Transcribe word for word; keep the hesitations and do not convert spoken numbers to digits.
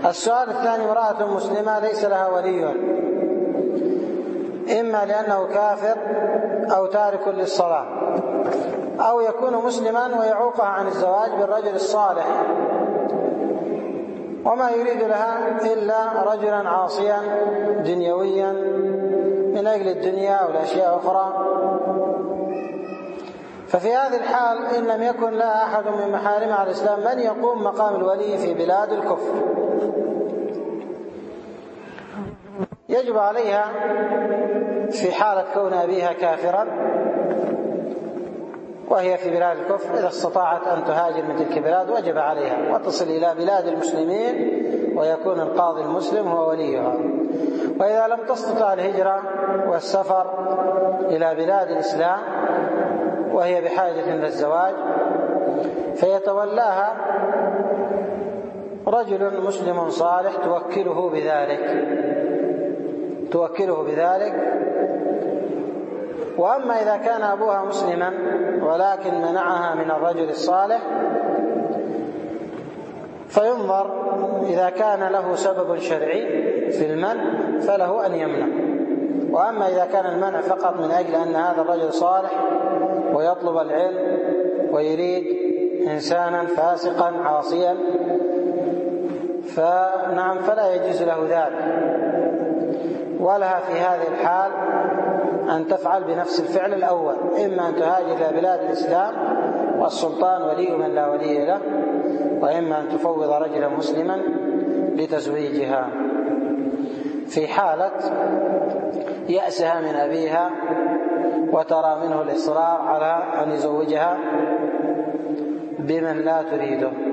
السؤال الثاني: امرأة مسلمة ليس لها ولي، إما لأنه كافر أو تارك للصلاة، أو يكون مسلما ويعوقها عن الزواج بالرجل الصالح وما يريد لها إلا رجلا عاصيا دنيويا من أجل الدنيا أو الأشياء أخرى. ففي هذه الحال إن لم يكن لها أحد من محارم على الإسلام من يقوم مقام الولي في بلاد الكفر، يجب عليها في حالة كون أبيها كافرا وهي في بلاد الكفر، إذا استطاعت أن تهاجر من تلك البلاد وجب عليها وتصل إلى بلاد المسلمين ويكون القاضي المسلم هو وليها. وإذا لم تستطع الهجرة والسفر إلى بلاد الإسلام وهي بحاجة للزواج فيتولاها رجل مسلم صالح توكله بذلك توكله بذلك وأما إذا كان أبوها مسلما ولكن منعها من الرجل الصالح فينظر إذا كان له سبب شرعي في المنع فله أن يمنع. وأما إذا كان المنع فقط من أجل أن هذا الرجل صالح ويطلب العلم ويريد إنسانا فاسقا عاصيا فنعم فلا يجوز له ذلك، ولها في هذه الحال أن تفعل بنفس الفعل الأول، إما أن تهاجر إلى بلاد الإسلام والسلطان ولي من لا ولي له، وإما أن تفوض رجلا مسلما لتزويجها في حالة يأسها من أبيها وترى منه الإصرار على أن يزوجها بمن لا تريده.